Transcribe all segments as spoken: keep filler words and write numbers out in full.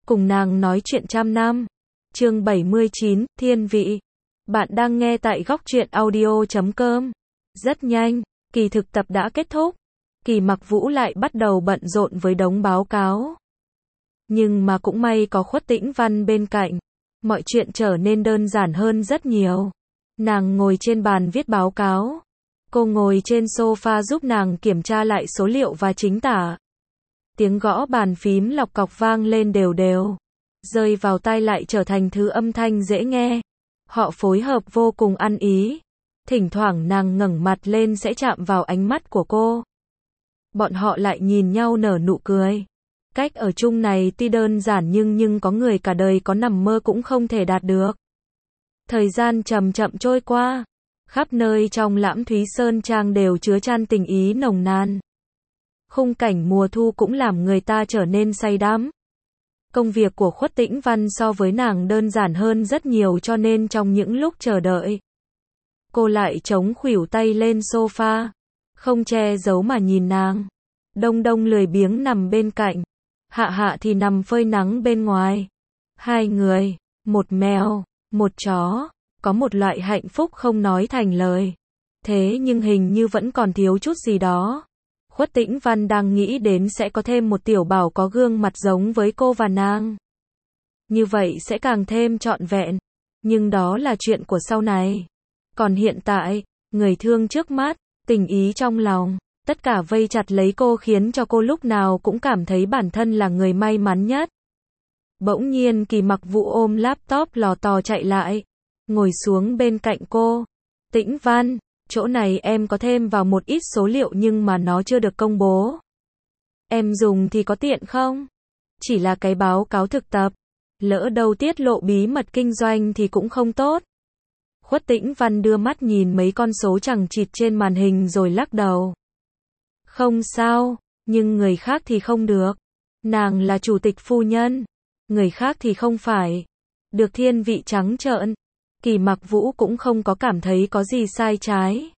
cùng nàng nói chuyện trăm năm. Chương bảy mươi chín, Thiên vị. Bạn đang nghe tại góc truyện audio chấm com. Rất nhanh, kỳ thực tập đã kết thúc. Kỳ Mặc Vũ lại bắt đầu bận rộn với đống báo cáo. Nhưng mà cũng may có Khuất Tĩnh Văn bên cạnh. Mọi chuyện trở nên đơn giản hơn rất nhiều. Nàng ngồi trên bàn viết báo cáo. Cô ngồi trên sofa giúp nàng kiểm tra lại số liệu và chính tả. Tiếng gõ bàn phím lọc cọc vang lên đều đều. Rơi vào tai lại trở thành thứ âm thanh dễ nghe. Họ phối hợp vô cùng ăn ý. Thỉnh thoảng nàng ngẩng mặt lên sẽ chạm vào ánh mắt của cô. Bọn họ lại nhìn nhau nở nụ cười. Cách ở chung này tuy đơn giản nhưng nhưng có người cả đời có nằm mơ cũng không thể đạt được. Thời gian chậm chậm trôi qua. Khắp nơi trong Lãm Thúy Sơn Trang đều chứa chan tình ý nồng nàn. Khung cảnh mùa thu cũng làm người ta trở nên say đắm. Công việc của Khuất Tĩnh Văn so với nàng đơn giản hơn rất nhiều cho nên trong những lúc chờ đợi, cô lại chống khuỷu tay lên sofa, không che giấu mà nhìn nàng. Đông Đông lười biếng nằm bên cạnh, Hạ Hạ thì nằm phơi nắng bên ngoài. Hai người, một mèo, một chó, có một loại hạnh phúc không nói thành lời. Thế nhưng hình như vẫn còn thiếu chút gì đó. Khuất Tĩnh Văn đang nghĩ đến sẽ có thêm một tiểu bảo có gương mặt giống với cô và nàng. Như vậy sẽ càng thêm trọn vẹn. Nhưng đó là chuyện của sau này. Còn hiện tại, người thương trước mắt, tình ý trong lòng, tất cả vây chặt lấy cô khiến cho cô lúc nào cũng cảm thấy bản thân là người may mắn nhất. Bỗng nhiên Kỳ Mặc Vũ ôm laptop lò tò chạy lại, ngồi xuống bên cạnh cô. Tĩnh Văn, chỗ này em có thêm vào một ít số liệu nhưng mà nó chưa được công bố. Em dùng thì có tiện không? Chỉ là cái báo cáo thực tập. Lỡ đâu tiết lộ bí mật kinh doanh thì cũng không tốt. Khuất Tĩnh Văn đưa mắt nhìn mấy con số chằng chịt trên màn hình rồi lắc đầu. Không sao, nhưng người khác thì không được. Nàng là chủ tịch phu nhân. Người khác thì không phải. Được thiên vị trắng trợn. Kỳ Mặc Vũ cũng không có cảm thấy có gì sai trái.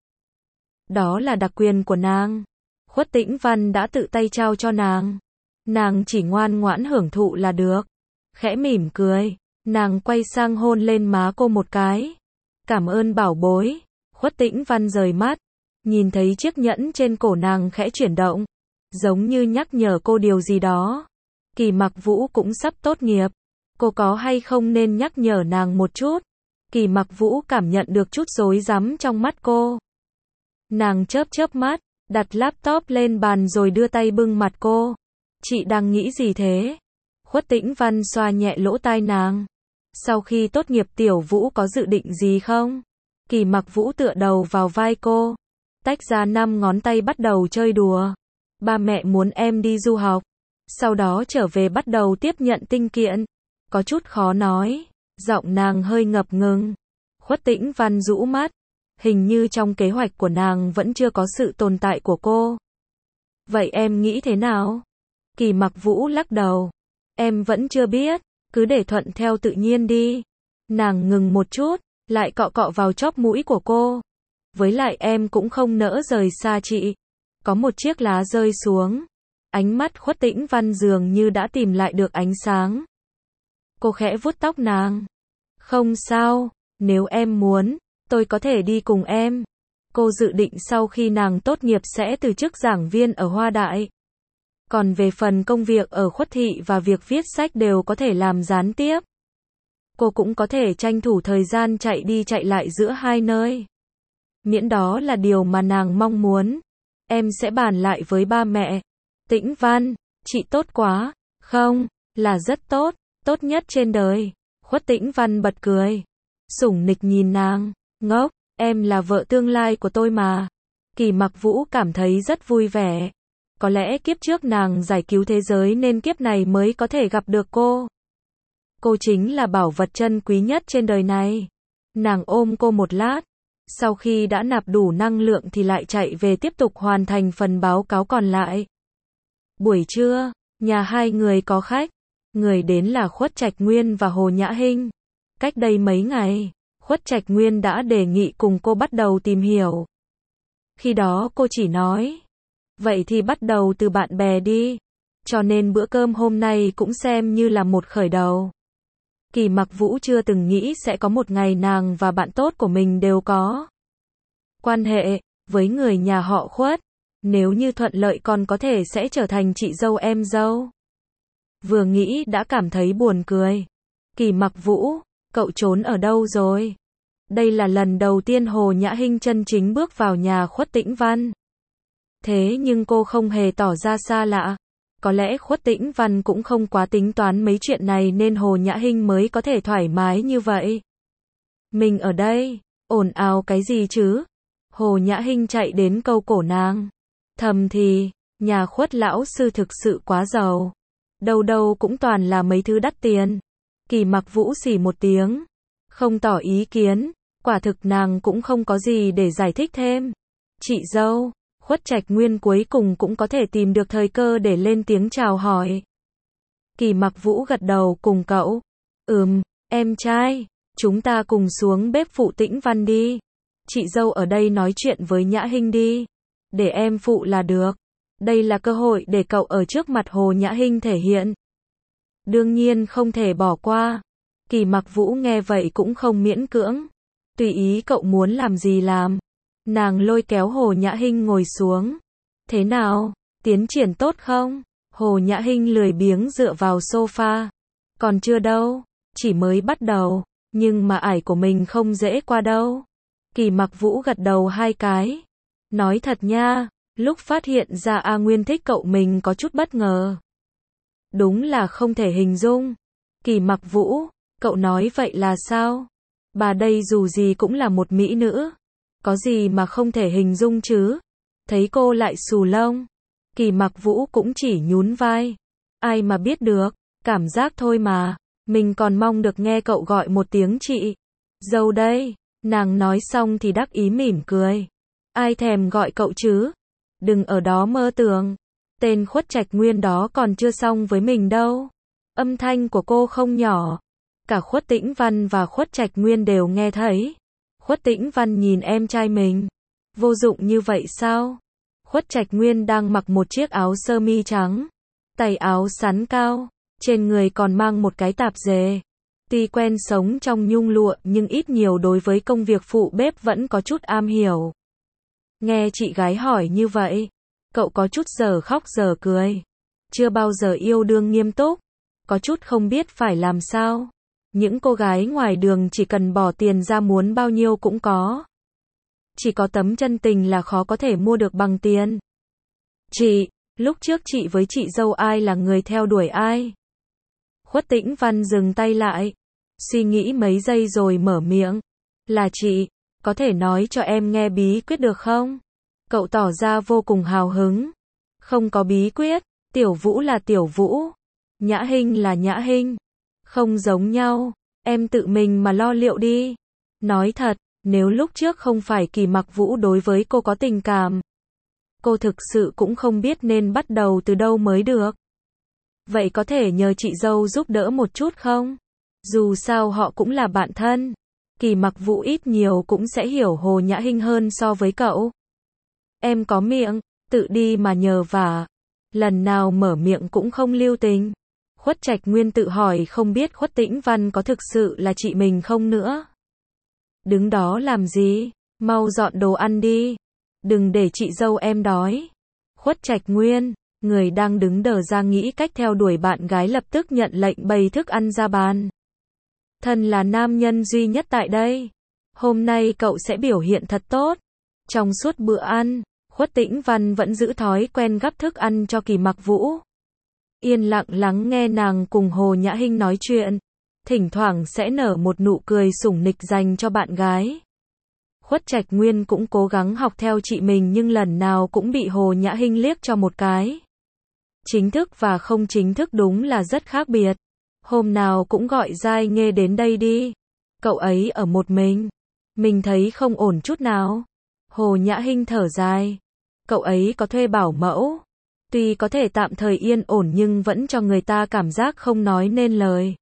Đó là đặc quyền của nàng. Khuất Tĩnh Văn đã tự tay trao cho nàng. Nàng chỉ ngoan ngoãn hưởng thụ là được. Khẽ mỉm cười, nàng quay sang hôn lên má cô một cái. Cảm ơn bảo bối. Khuất Tĩnh Văn rời mắt, nhìn thấy chiếc nhẫn trên cổ nàng khẽ chuyển động, giống như nhắc nhở cô điều gì đó. Kỳ Mặc Vũ cũng sắp tốt nghiệp. Cô có hay không nên nhắc nhở nàng một chút? Kỳ Mặc Vũ cảm nhận được chút rối rắm trong mắt cô. Nàng chớp chớp mắt, đặt laptop lên bàn rồi đưa tay bưng mặt cô. Chị đang nghĩ gì thế? Khuất Tĩnh Văn xoa nhẹ lỗ tai nàng. Sau khi tốt nghiệp Tiểu Vũ có dự định gì không? Kỳ Mặc Vũ tựa đầu vào vai cô, tách ra năm ngón tay bắt đầu chơi đùa. Ba mẹ muốn em đi du học, sau đó trở về bắt đầu tiếp nhận tinh kiện. Có chút khó nói, giọng nàng hơi ngập ngừng. Khuất Tĩnh Văn rũ mắt, hình như trong kế hoạch của nàng vẫn chưa có sự tồn tại của cô. Vậy em nghĩ thế nào? Kỳ Mặc Vũ lắc đầu. Em vẫn chưa biết, cứ để thuận theo tự nhiên đi. Nàng ngừng một chút, lại cọ cọ vào chóp mũi của cô. Với lại em cũng không nỡ rời xa chị. Có một chiếc lá rơi xuống. Ánh mắt Khuất Tĩnh Văn dường như đã tìm lại được ánh sáng. Cô khẽ vuốt tóc nàng. Không sao, nếu em muốn, tôi có thể đi cùng em. Cô dự định sau khi nàng tốt nghiệp sẽ từ chức giảng viên ở Hoa Đại. Còn về phần công việc ở Khuất Thị và việc viết sách đều có thể làm gián tiếp. Cô cũng có thể tranh thủ thời gian chạy đi chạy lại giữa hai nơi. Miễn đó là điều mà nàng mong muốn. Em sẽ bàn lại với ba mẹ. Tĩnh Văn, chị tốt quá. Không, là rất tốt, tốt nhất trên đời. Khuất Tĩnh Văn bật cười. Sủng nịch nhìn nàng. Ngốc, em là vợ tương lai của tôi mà. Kỳ Mặc Vũ cảm thấy rất vui vẻ. Có lẽ kiếp trước nàng giải cứu thế giới nên kiếp này mới có thể gặp được cô. Cô chính là bảo vật chân quý nhất trên đời này. Nàng ôm cô một lát. Sau khi đã nạp đủ năng lượng thì lại chạy về tiếp tục hoàn thành phần báo cáo còn lại. Buổi trưa, nhà hai người có khách. Người đến là Khuất Trạch Nguyên và Hồ Nhã Hinh. Cách đây mấy ngày, Khuất Trạch Nguyên đã đề nghị cùng cô bắt đầu tìm hiểu. Khi đó cô chỉ nói, vậy thì bắt đầu từ bạn bè đi. cho nên bữa cơm hôm nay cũng xem như là một khởi đầu. Kỳ Mặc Vũ chưa từng nghĩ sẽ có một ngày nàng và bạn tốt của mình đều có quan hệ với người nhà họ Khuất. Nếu như thuận lợi còn có thể sẽ trở thành chị dâu em dâu. Vừa nghĩ đã cảm thấy buồn cười. Kỳ Mặc Vũ, cậu trốn ở đâu rồi? Đây là lần đầu tiên Hồ Nhã Hinh chân chính bước vào nhà Khuất Tĩnh Văn. Thế nhưng cô không hề tỏ ra xa lạ. Có lẽ Khuất Tĩnh Văn cũng không quá tính toán mấy chuyện này nên Hồ Nhã Hinh mới có thể thoải mái như vậy. Mình ở đây, ồn ào cái gì chứ? Hồ Nhã Hinh chạy đến câu cổ nàng. Thầm thì, nhà Khuất lão sư thực sự quá giàu. Đâu đâu cũng toàn là mấy thứ đắt tiền. Kỳ Mặc Vũ xì một tiếng. Không tỏ ý kiến, quả thực nàng cũng không có gì để giải thích thêm. Chị dâu, Khuất Trạch Nguyên cuối cùng cũng có thể tìm được thời cơ để lên tiếng chào hỏi. Kỳ Mặc Vũ gật đầu cùng cậu. Ừm, em trai, chúng ta cùng xuống bếp phụ Tĩnh Văn đi. Chị dâu ở đây nói chuyện với Nhã Hinh đi. Để em phụ là được. Đây là cơ hội để cậu ở trước mặt Hồ Nhã Hinh thể hiện. Đương nhiên không thể bỏ qua. Kỳ Mặc Vũ nghe vậy cũng không miễn cưỡng. Tùy ý cậu muốn làm gì làm. Nàng lôi kéo Hồ Nhã Hinh ngồi xuống. Thế nào, tiến triển tốt không? Hồ Nhã Hinh lười biếng dựa vào sofa. Còn chưa đâu, chỉ mới bắt đầu. Nhưng mà ải của mình không dễ qua đâu. Kỳ Mặc Vũ gật đầu hai cái. Nói thật nha, lúc phát hiện ra A Nguyên thích cậu mình có chút bất ngờ. Đúng là không thể hình dung. Kỳ Mặc Vũ, cậu nói vậy là sao? Bà đây dù gì cũng là một mỹ nữ. Có gì mà không thể hình dung chứ? Thấy cô lại xù lông. Kỳ Mặc Vũ cũng chỉ nhún vai. Ai mà biết được, cảm giác thôi mà. Mình còn mong được nghe cậu gọi một tiếng chị dâu đây. Nàng nói xong thì đắc ý mỉm cười. Ai thèm gọi cậu chứ? Đừng ở đó mơ tưởng. Tên Khuất Trạch Nguyên đó còn chưa xong với mình đâu. Âm thanh của cô không nhỏ. Cả Khuất Tĩnh Văn và Khuất Trạch Nguyên đều nghe thấy. Khuất Tĩnh Văn nhìn em trai mình. Vô dụng như vậy sao? Khuất Trạch Nguyên đang mặc một chiếc áo sơ mi trắng. Tay áo sắn cao. Trên người còn mang một cái tạp dề. Tuy quen sống trong nhung lụa nhưng ít nhiều đối với công việc phụ bếp vẫn có chút am hiểu. Nghe chị gái hỏi như vậy, cậu có chút giờ khóc giờ cười. Chưa bao giờ yêu đương nghiêm túc, có chút không biết phải làm sao. Những cô gái ngoài đường chỉ cần bỏ tiền ra muốn bao nhiêu cũng có. Chỉ có tấm chân tình là khó có thể mua được bằng tiền. Chị, lúc trước chị với chị dâu ai là người theo đuổi ai? Khuất Tĩnh Văn dừng tay lại, suy nghĩ mấy giây rồi mở miệng. Là chị, có thể nói cho em nghe bí quyết được không? Cậu tỏ ra vô cùng hào hứng. Không có bí quyết, Tiểu Vũ là Tiểu Vũ, Nhã Hinh là Nhã Hinh. Không giống nhau, em tự mình mà lo liệu đi. Nói thật, nếu lúc trước không phải Kỳ Mặc Vũ đối với cô có tình cảm, cô thực sự cũng không biết nên bắt đầu từ đâu mới được. Vậy có thể nhờ chị dâu giúp đỡ một chút không? Dù sao họ cũng là bạn thân. Kỳ Mặc Vũ ít nhiều cũng sẽ hiểu Hồ Nhã Hinh hơn so với cậu. Em có miệng, tự đi mà nhờ vả. Lần nào mở miệng cũng không lưu tình. Khuất Trạch Nguyên tự hỏi không biết Khuất Tĩnh Văn có thực sự là chị mình không nữa. Đứng đó làm gì? Mau dọn đồ ăn đi. Đừng để chị dâu em đói. Khuất Trạch Nguyên, người đang đứng đờ ra nghĩ cách theo đuổi bạn gái lập tức nhận lệnh bày thức ăn ra bàn. Thân là nam nhân duy nhất tại đây. Hôm nay cậu sẽ biểu hiện thật tốt. Trong suốt bữa ăn, Khuất Tĩnh Văn vẫn giữ thói quen gắp thức ăn cho Kỳ Mặc Vũ. Yên lặng lắng nghe nàng cùng Hồ Nhã Hinh nói chuyện. Thỉnh thoảng sẽ nở một nụ cười sủng nịch dành cho bạn gái. Khuất Trạch Nguyên cũng cố gắng học theo chị mình nhưng lần nào cũng bị Hồ Nhã Hinh liếc cho một cái. Chính thức và không chính thức đúng là rất khác biệt. Hôm nào cũng gọi Giai Nghê đến đây đi. Cậu ấy ở một mình. Mình thấy không ổn chút nào. Hồ Nhã Hinh thở dài. Cậu ấy có thuê bảo mẫu. Tuy có thể tạm thời yên ổn nhưng vẫn cho người ta cảm giác không nói nên lời.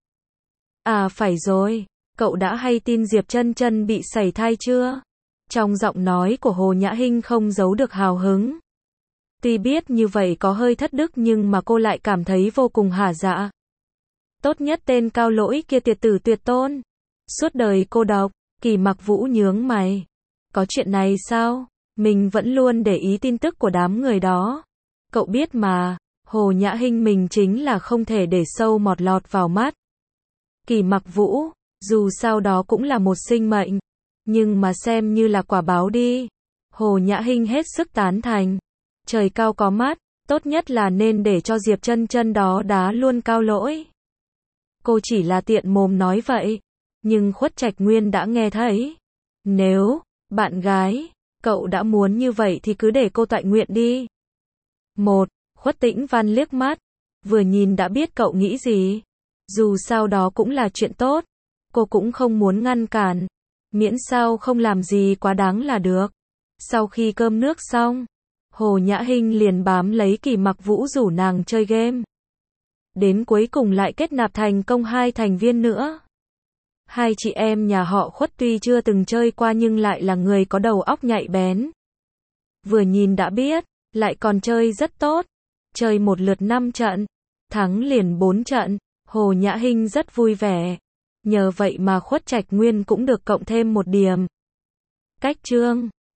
À phải rồi, cậu đã hay tin Diệp Chân Chân bị sảy thai chưa? Trong giọng nói của Hồ Nhã Hinh không giấu được hào hứng. Tuy biết như vậy có hơi thất đức nhưng mà cô lại cảm thấy vô cùng hả dạ. Tốt nhất tên Cao Lỗi kia tiệt tử tuyệt tôn. Suốt đời cô độc, Kỳ Mặc Vũ nhướng mày. Có chuyện này sao? Mình vẫn luôn để ý tin tức của đám người đó. Cậu biết mà, Hồ Nhã Hinh mình chính là không thể để sâu mọt lọt vào mắt. Kỳ Mặc Vũ, dù sao đó cũng là một sinh mệnh, nhưng mà xem như là quả báo đi. Hồ Nhã Hinh hết sức tán thành. Trời cao có mắt, tốt nhất là nên để cho Diệp Chân Chân đó đá luôn Cao Lỗi. Cô chỉ là tiện mồm nói vậy, nhưng Khuất Trạch Nguyên đã nghe thấy. Nếu, bạn gái, cậu đã muốn như vậy thì cứ để cô toại nguyện đi. Một, Khuất Tĩnh Văn liếc mắt, vừa nhìn đã biết cậu nghĩ gì. Dù sao đó cũng là chuyện tốt, cô cũng không muốn ngăn cản, miễn sao không làm gì quá đáng là được. Sau khi cơm nước xong, Hồ Nhã Hinh liền bám lấy Kỳ Mặc Vũ rủ nàng chơi game. Đến cuối cùng lại kết nạp thành công hai thành viên nữa. Hai chị em nhà họ Khuất tuy chưa từng chơi qua nhưng lại là người có đầu óc nhạy bén. Vừa nhìn đã biết, lại còn chơi rất tốt. Chơi một lượt năm trận, thắng liền bốn trận, Hồ Nhã Hinh rất vui vẻ. Nhờ vậy mà Khuất Trạch Nguyên cũng được cộng thêm một điểm. Cách chương